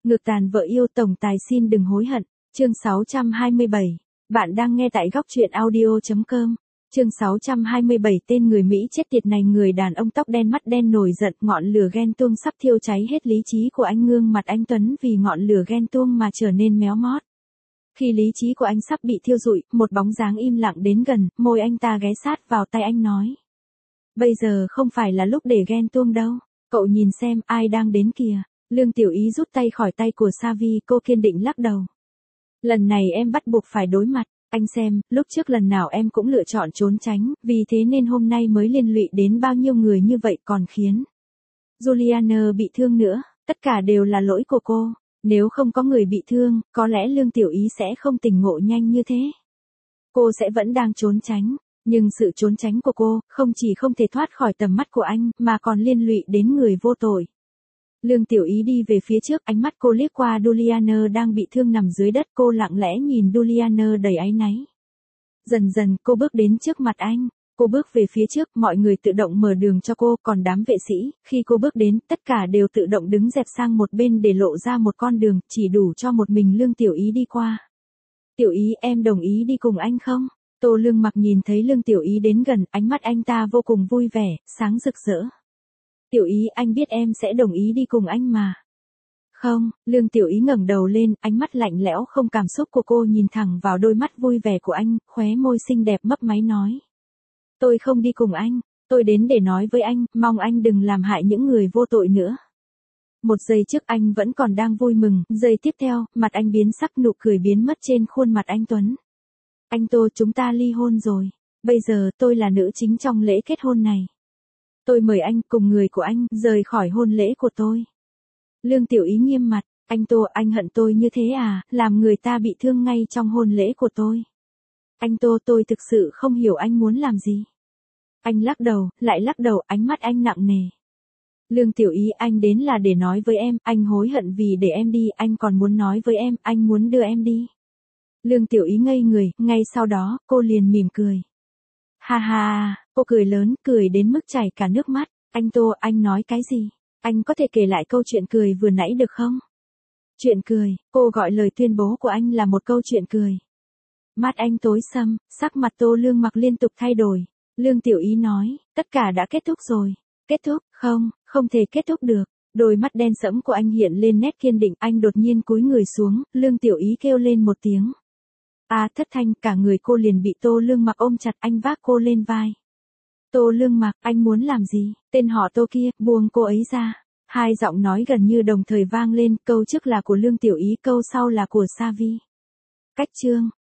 Ngược tàn vợ yêu tổng tài xin đừng hối hận. Chương 627. Bạn đang nghe tại góc truyện audio.com. Chương 627. Tên người Mỹ chết tiệt này, người đàn ông tóc đen mắt đen nổi giận, ngọn lửa ghen tuông sắp thiêu cháy hết lý trí của anh. Gương mặt anh Tuấn vì ngọn lửa ghen tuông mà trở nên méo mót. Khi lý trí của anh sắp bị thiêu rụi, một bóng dáng im lặng đến gần, môi anh ta ghé sát vào tay anh nói: "Bây giờ không phải là lúc để ghen tuông đâu, cậu nhìn xem ai đang đến kìa." Lương Tiểu Ý rút tay khỏi tay của Savi, cô kiên định lắc đầu. "Lần này em bắt buộc phải đối mặt, anh xem, lúc trước lần nào em cũng lựa chọn trốn tránh, vì thế nên hôm nay mới liên lụy đến bao nhiêu người như vậy, còn khiến Juliana bị thương nữa, tất cả đều là lỗi của cô. Nếu không có người bị thương, có lẽ Lương Tiểu Ý sẽ không tỉnh ngộ nhanh như thế. Cô sẽ vẫn đang trốn tránh, nhưng sự trốn tránh của cô không chỉ không thể thoát khỏi tầm mắt của anh, mà còn liên lụy đến người vô tội." Lương Tiểu Ý đi về phía trước, ánh mắt cô liếc qua Juliana đang bị thương nằm dưới đất, cô lặng lẽ nhìn Juliana đầy áy náy. Dần dần cô bước đến trước mặt anh, cô bước về phía trước, mọi người tự động mở đường cho cô, còn đám vệ sĩ, khi cô bước đến, tất cả đều tự động đứng dẹp sang một bên để lộ ra một con đường, chỉ đủ cho một mình Lương Tiểu Ý đi qua. "Tiểu Ý, em đồng ý đi cùng anh không?" Tô Lương Mặc nhìn thấy Lương Tiểu Ý đến gần, ánh mắt anh ta vô cùng vui vẻ, sáng rực rỡ. "Tiểu Ý, anh biết em sẽ đồng ý đi cùng anh mà." "Không." Lương Tiểu Ý ngẩng đầu lên, ánh mắt lạnh lẽo không cảm xúc của cô nhìn thẳng vào đôi mắt vui vẻ của anh, khóe môi xinh đẹp mấp máy nói: "Tôi không đi cùng anh, tôi đến để nói với anh, mong anh đừng làm hại những người vô tội nữa." Một giây trước anh vẫn còn đang vui mừng, giây tiếp theo, mặt anh biến sắc, nụ cười biến mất trên khuôn mặt anh Tuấn. "Anh Tô, chúng ta ly hôn rồi. Bây giờ tôi là nữ chính trong lễ kết hôn này. Tôi mời anh cùng người của anh rời khỏi hôn lễ của tôi." Lương Tiểu Ý nghiêm mặt: "Anh Tô, anh hận tôi như thế à, làm người ta bị thương ngay trong hôn lễ của tôi." "Anh Tô, tôi thực sự không hiểu anh muốn làm gì." Anh lắc đầu, lại lắc đầu, ánh mắt anh nặng nề. "Lương Tiểu Ý, anh đến là để nói với em, anh hối hận vì để em đi, anh còn muốn nói với em, anh muốn đưa em đi." Lương Tiểu Ý ngây người, ngay sau đó, cô liền mỉm cười. Ha ha, cô cười lớn, cười đến mức chảy cả nước mắt. "Anh Tô, anh nói cái gì? Anh có thể kể lại câu chuyện cười vừa nãy được không?" "Chuyện cười?" Cô gọi lời tuyên bố của anh là một câu chuyện cười. Mắt anh tối sầm, sắc mặt Tô Lương Mặc liên tục thay đổi. Lương Tiểu Ý nói: "Tất cả đã kết thúc rồi." "Kết thúc? Không, không thể kết thúc được." Đôi mắt đen sẫm của anh hiện lên nét kiên định, anh đột nhiên cúi người xuống, Lương Tiểu Ý kêu lên một tiếng. Thất thanh, cả người cô liền bị Tô Lương Mặc ôm chặt, anh vác cô lên vai. "Tô Lương Mặc, anh muốn làm gì?" "Tên họ Tô kia, buông cô ấy ra." Hai giọng nói gần như đồng thời vang lên, câu trước là của Lương Tiểu Ý, câu sau là của Savi. Cách chương